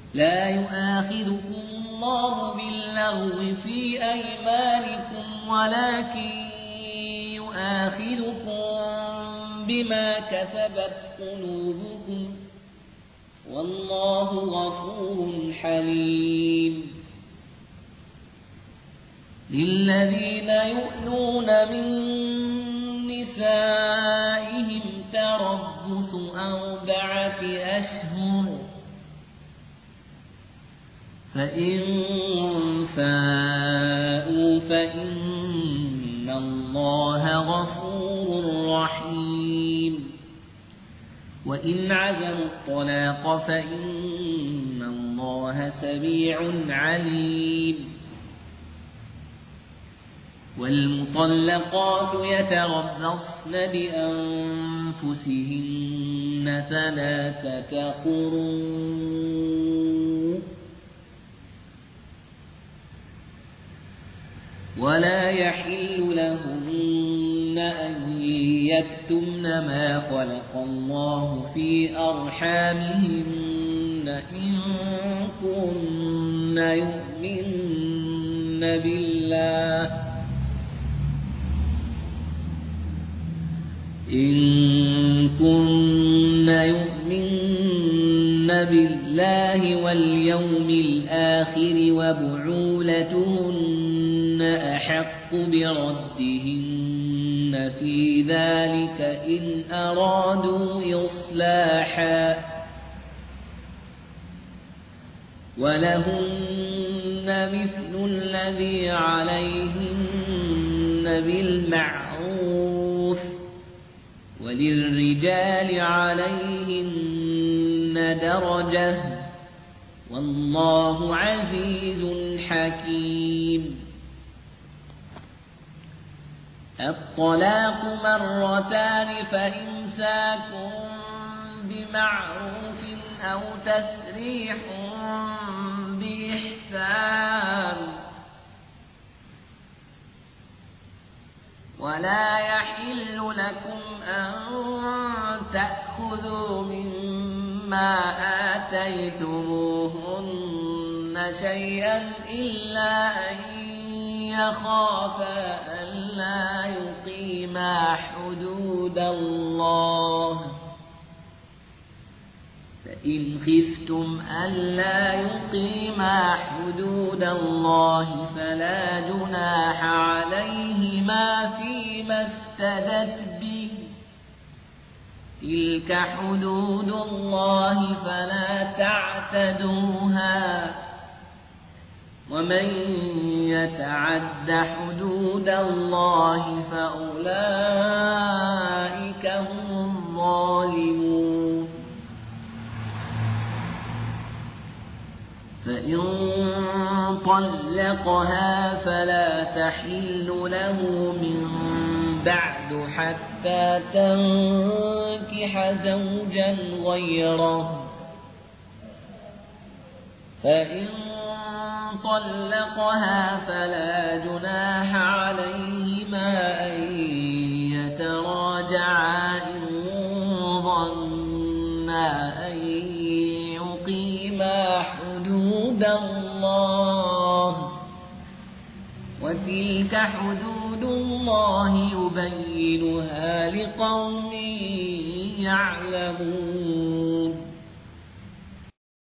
لا يؤاخذكم الله باللغو في أيمانكم ولكن يؤاخذكم بما كسبت قلوبكم والله غفور حليم للذين يؤلون من نسائهم تربص 4 أشهر فإن فاءوا فإن الله غفور رحيم وإن عزموا الطلاق فإن الله سميع عليم والمطلقات يتربصن بأنفسهن 3 قروء ولا يحل لهن أن يكتمن ما خلق الله في أرحامهن إن كن يؤمن بالله واليوم الآخر وبعولتهن أحق بردهن في ذلك إن أرادوا إصلاحا ولهن مثل الذي عليهن بالمعروف وللرجال عليهن درجة والله عزيز حكيم الطلاق 2 فإمساك بمعروف أو تسريح بإحسان ولا يحل لكم أن تأخذوا مما آتيتموهن شيئا إلا أن يخافا ألا يقيما حدود الله فإن خفتم ألا يقيما حدود الله فلا جناح عليهما فيما افتدت به تلك حدود الله فلا تعتدوها ومن يتعد حدود الله فأولئك هم الظالمون فإن طلقها فلا تحل له من بعد حتى تنكح زوجا غيره فإن طلقها فلا جناح عليهما أن يتراجعا إن ظنا أن يقيما حدود الله وتلك حدود الله يبينها لقوم يعلمون